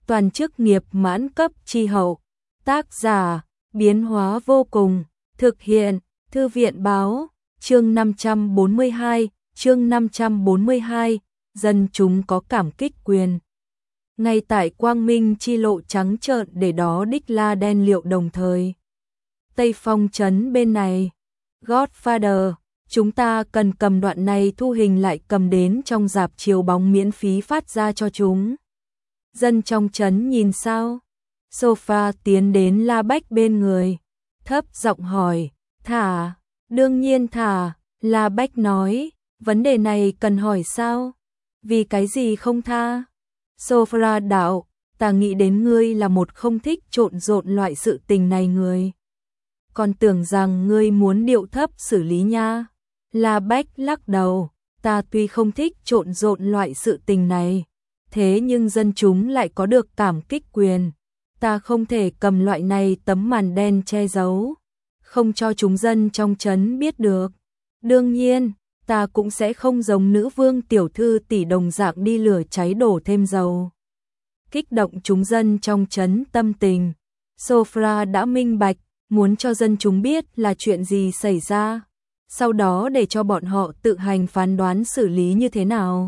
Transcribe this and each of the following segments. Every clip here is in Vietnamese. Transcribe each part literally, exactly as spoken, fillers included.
toàn chức nghiệp mãn cấp chi hậu. Tác giả, biến hóa vô cùng, thực hiện, Thư viện báo, chương năm trăm bốn mươi hai, chương năm trăm bốn mươi hai, dân chúng có cảm kích quyền. Ngay tại Quang Minh chi lộ trắng trợn để đó đích la đen liệu đồng thời. Tây Phong trấn bên này, Godfather, chúng ta cần cầm đoạn này thu hình lại cầm đến trong rạp chiếu bóng miễn phí phát ra cho chúng. Dân trong trấn nhìn sao? Sofa tiến đến La Bách bên người, thấp giọng hỏi, thả, đương nhiên thả, La Bách nói, vấn đề này cần hỏi sao? Vì cái gì không tha? Sophra đạo, ta nghĩ đến ngươi là một không thích trộn rộn loại sự tình này người. Còn tưởng rằng ngươi muốn điệu thấp xử lý nha. La Bách lắc đầu, ta tuy không thích trộn rộn loại sự tình này, thế nhưng dân chúng lại có được cảm kích quyền. Ta không thể cầm loại này tấm màn đen che giấu, không cho chúng dân trong trấn biết được. Đương nhiên, ta cũng sẽ không giống nữ vương tiểu thư tỷ đồng dạng đi lửa cháy đổ thêm dầu. Kích động chúng dân trong trấn tâm tình. Sophra đã minh bạch, muốn cho dân chúng biết là chuyện gì xảy ra, sau đó để cho bọn họ tự hành phán đoán xử lý như thế nào.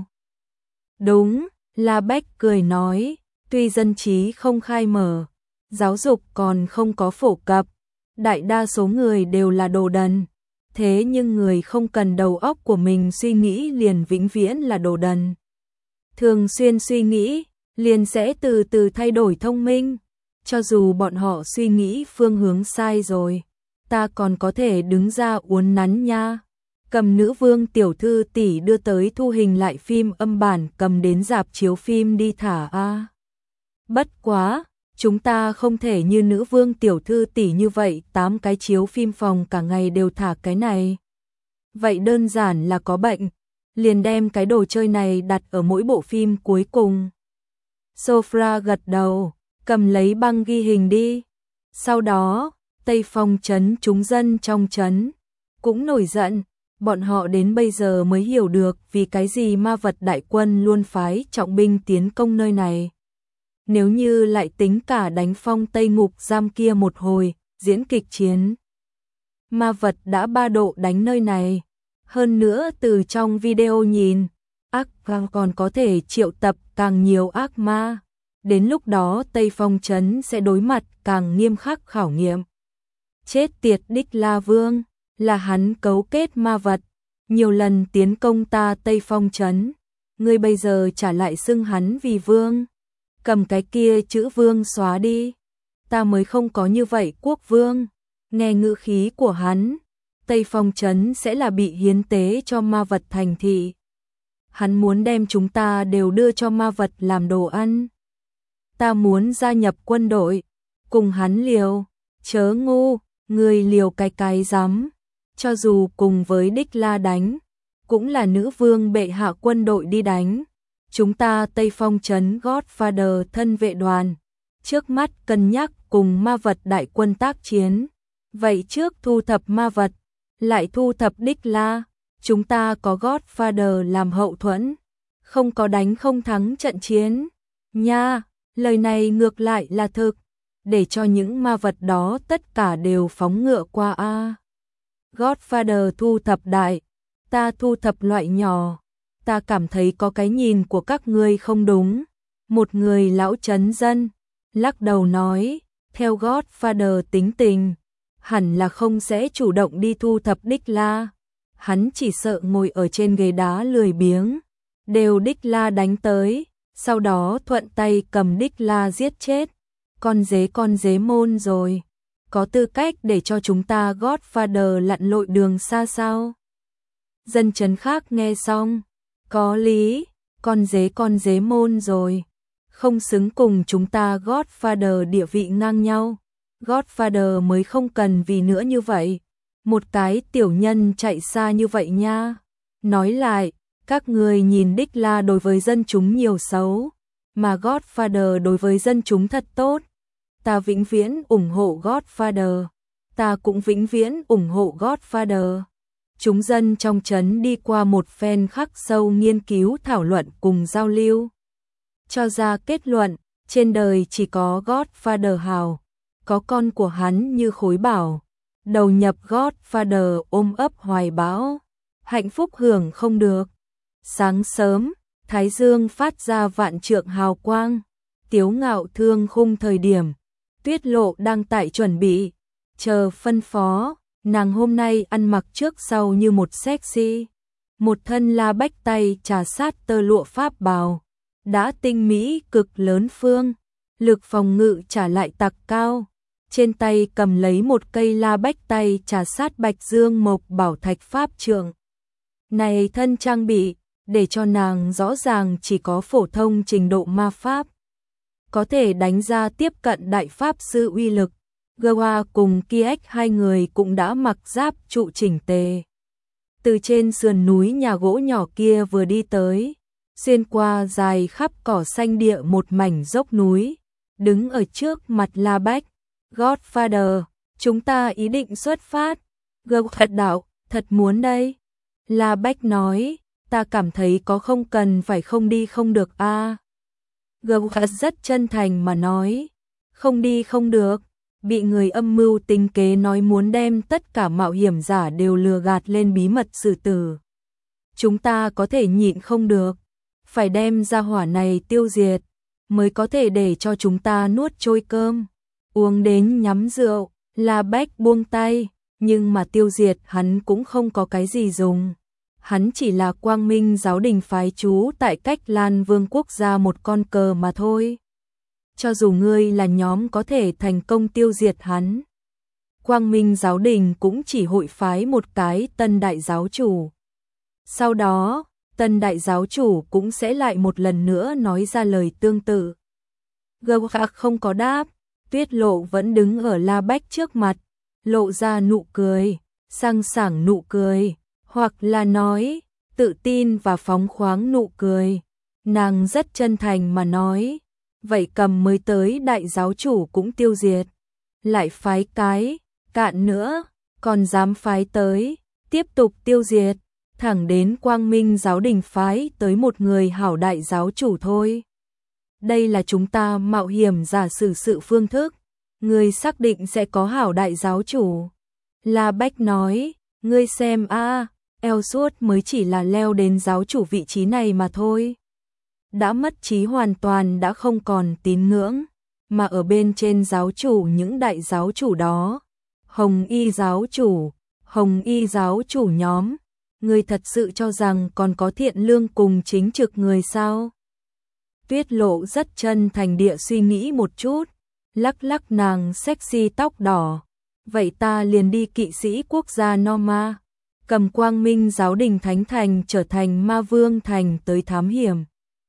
Đúng, La Bách cười nói, tuy dân trí không khai mở, giáo dục còn không có phổ cập, đại đa số người đều là đồ đần, thế nhưng người không cần đầu óc của mình suy nghĩ liền vĩnh viễn là đồ đần. Thường xuyên suy nghĩ, liền sẽ từ từ thay đổi thông minh, cho dù bọn họ suy nghĩ phương hướng sai rồi, ta còn có thể đứng ra uốn nắn nha. Cầm nữ vương tiểu thư tỷ đưa tới thu hình lại phim âm bản cầm đến rạp chiếu phim đi thả a. Bất quá, chúng ta không thể như nữ vương tiểu thư tỷ như vậy, tám cái chiếu phim phòng cả ngày đều thả cái này. Vậy đơn giản là có bệnh, liền đem cái đồ chơi này đặt ở mỗi bộ phim cuối cùng. Sophra gật đầu, cầm lấy băng ghi hình đi. Sau đó, Tây Phong trấn chúng dân trong trấn cũng nổi giận, bọn họ đến bây giờ mới hiểu được vì cái gì ma vật đại quân luôn phái trọng binh tiến công nơi này. Nếu như lại tính cả đánh phong Tây Ngục giam kia một hồi, diễn kịch chiến. Ma vật đã ba độ đánh nơi này. Hơn nữa từ trong video nhìn, ác ma còn có thể triệu tập càng nhiều ác ma. Đến lúc đó Tây Phong trấn sẽ đối mặt càng nghiêm khắc khảo nghiệm. Chết tiệt đích La Vương, là hắn cấu kết ma vật, nhiều lần tiến công ta Tây Phong trấn. Ngươi bây giờ trả lại xưng hắn vì vương. Cầm cái kia chữ vương xóa đi. Ta mới không có như vậy quốc vương. Nghe ngữ khí của hắn, Tây Phong trấn sẽ là bị hiến tế cho ma vật thành thị. Hắn muốn đem chúng ta đều đưa cho ma vật làm đồ ăn. Ta muốn gia nhập quân đội, cùng hắn liều. Chớ ngu, người liều cái cái rắm. Cho dù cùng với đích la đánh, cũng là nữ vương bệ hạ quân đội đi đánh. Chúng ta Tây Phong trấn Godfather thân vệ đoàn, trước mắt cân nhắc cùng ma vật đại quân tác chiến. Vậy trước thu thập ma vật, lại thu thập đích la, chúng ta có Godfather làm hậu thuẫn, không có đánh không thắng trận chiến. Nha, lời này ngược lại là thực, để cho những ma vật đó tất cả đều phóng ngựa qua a. Godfather thu thập đại, ta thu thập loại nhỏ. Ta cảm thấy có cái nhìn của các ngươi không đúng. Một người lão trấn dân lắc đầu nói, theo Godfather tính tình, hẳn là không sẽ chủ động đi thu thập đích la. Hắn chỉ sợ ngồi ở trên ghế đá lười biếng, đều đích la đánh tới, sau đó thuận tay cầm đích la giết chết. Con dế con dế môn rồi, có tư cách để cho chúng ta Godfather lặn lội đường xa sao? Dân trấn khác nghe xong, có lý, con dế con dế môn rồi, không xứng cùng chúng ta Godfather địa vị ngang nhau. Godfather mới không cần vì nữa như vậy, một cái tiểu nhân chạy xa như vậy nha. Nói lại, các người nhìn đích la đối với dân chúng nhiều xấu, mà Godfather đối với dân chúng thật tốt. Ta vĩnh viễn ủng hộ Godfather, ta cũng vĩnh viễn ủng hộ Godfather. Chúng dân trong trấn đi qua một phen khắc sâu nghiên cứu thảo luận cùng giao lưu, cho ra kết luận, trên đời chỉ có Godfather Hào, có con của hắn như Khối Bảo, đầu nhập Godfather ôm ấp hoài bão, hạnh phúc hưởng không được. Sáng sớm, thái dương phát ra vạn trượng hào quang, tiếu ngạo thương khung thời điểm, Tuyết Lộ đang tại chuẩn bị, chờ phân phó, nàng hôm nay ăn mặc trước sau như một sexy, một thân la bách tay trà sát tơ lụa pháp bào, đã tinh mỹ cực lớn phương, lực phòng ngự trả lại tặc cao, trên tay cầm lấy một cây la bách tay trà sát bạch dương mộc bảo thạch pháp trượng. Này thân trang bị, để cho nàng rõ ràng chỉ có phổ thông trình độ ma pháp, có thể đánh ra tiếp cận đại pháp sư uy lực. Gawa cùng Kiek hai người cũng đã mặc giáp trụ chỉnh tề. Từ trên sườn núi nhà gỗ nhỏ kia vừa đi tới, xuyên qua dài khắp cỏ xanh địa một mảnh dốc núi, đứng ở trước mặt La Bách. Godfather, chúng ta ý định xuất phát. Gawa thật đạo, thật muốn đây. La Bách nói, ta cảm thấy có không cần phải không đi không được a. À. Gawa rất chân thành mà nói, không đi không được. Bị người âm mưu tính kế nói muốn đem tất cả mạo hiểm giả đều lừa gạt lên bí mật xử tử. Chúng ta có thể nhịn không được, phải đem ra hỏa này tiêu diệt, mới có thể để cho chúng ta nuốt trôi cơm. Uống đến nhắm rượu, La Bách buông tay, nhưng mà tiêu diệt hắn cũng không có cái gì dùng. Hắn chỉ là Quang Minh giáo đình phái trú tại cách Lan Vương quốc gia một con cờ mà thôi. Cho dù ngươi là nhóm có thể thành công tiêu diệt hắn, Quang Minh giáo đình cũng chỉ hội phái một cái tân đại giáo chủ. Sau đó, tân đại giáo chủ cũng sẽ lại một lần nữa nói ra lời tương tự. Gawa không có đáp, Tuyết Lộ vẫn đứng ở La Bách trước mặt, lộ ra nụ cười, sang sảng nụ cười, hoặc là nói, tự tin và phóng khoáng nụ cười. Nàng rất chân thành mà nói, vậy cầm mới tới đại giáo chủ cũng tiêu diệt, lại phái cái, cạn nữa, còn dám phái tới, tiếp tục tiêu diệt, thẳng đến Quang Minh giáo đình phái tới một người hảo đại giáo chủ thôi. Đây là chúng ta mạo hiểm giả sử sự phương thức, người xác định sẽ có hảo đại giáo chủ. La Bách nói, ngươi xem a, Elsuốt mới chỉ là leo đến giáo chủ vị trí này mà thôi. Đã mất trí hoàn toàn, đã không còn tín ngưỡng, mà ở bên trên giáo chủ những đại giáo chủ đó. Hồng Y giáo chủ, Hồng Y giáo chủ nhóm, người thật sự cho rằng còn có thiện lương cùng chính trực người sao? Tuyết Lộ rất chân thành địa suy nghĩ một chút, lắc lắc nàng sexy tóc đỏ. Vậy ta liền đi kỵ sĩ quốc gia Norma, cầm Quang Minh giáo đình thánh thành trở thành ma vương thành tới thám hiểm.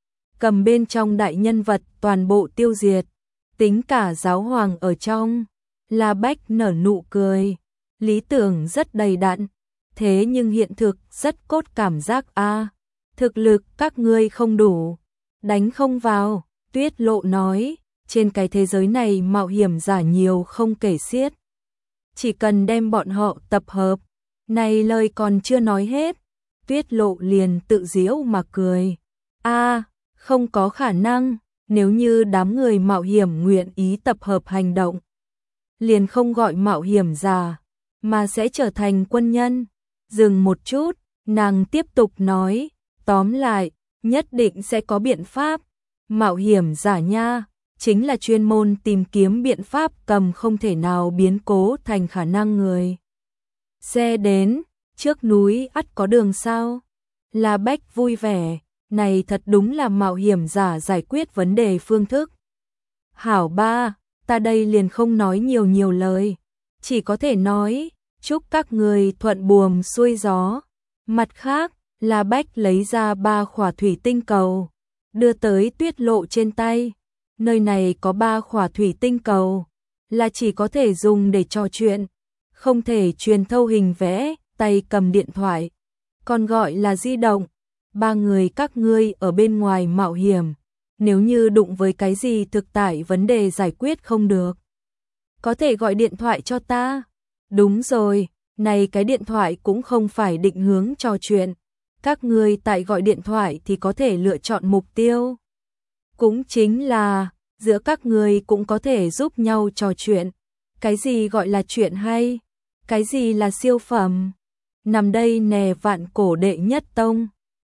Cầm bên trong đại nhân vật toàn bộ tiêu diệt, tính cả giáo hoàng ở trong. La Bách nở nụ cười, lý tưởng rất đầy đặn, thế nhưng hiện thực rất cốt cảm giác a, à, thực lực các ngươi không đủ, đánh không vào. Tuyết Lộ nói, trên cái thế giới này mạo hiểm giả nhiều không kể xiết, chỉ cần đem bọn họ tập hợp. Này lời còn chưa nói hết, Tuyết Lộ liền tự giễu mà cười, a à, không có khả năng, nếu như đám người mạo hiểm nguyện ý tập hợp hành động, liền không gọi mạo hiểm giả, mà sẽ trở thành quân nhân. Dừng một chút, nàng tiếp tục nói, tóm lại, nhất định sẽ có biện pháp. Mạo hiểm giả nha, chính là chuyên môn tìm kiếm biện pháp cầm không thể nào biến cố thành khả năng người. Xe đến, trước núi ắt có đường sao? La Bách vui vẻ, này thật đúng là mạo hiểm giả giải quyết vấn đề phương thức. Hảo ba, ta đây liền không nói nhiều nhiều lời, chỉ có thể nói, chúc các người thuận buồm xuôi gió. Mặt khác, La Bách lấy ra ba khỏa thủy tinh cầu, đưa tới Tuyết Lộ trên tay. Nơi này có ba khỏa thủy tinh cầu, là chỉ có thể dùng để trò chuyện, không thể truyền thâu hình vẽ, tay cầm điện thoại, còn gọi là di động. Ba người các ngươi ở bên ngoài mạo hiểm, nếu như đụng với cái gì thực tại vấn đề giải quyết không được, có thể gọi điện thoại cho ta. Đúng rồi, này cái điện thoại cũng không phải định hướng trò chuyện, các ngươi tại gọi điện thoại thì có thể lựa chọn mục tiêu, cũng chính là giữa các người cũng có thể giúp nhau trò chuyện. Cái gì gọi là chuyện hay? Cái gì là siêu phẩm? Nằm đây nè vạn cổ đệ nhất tông.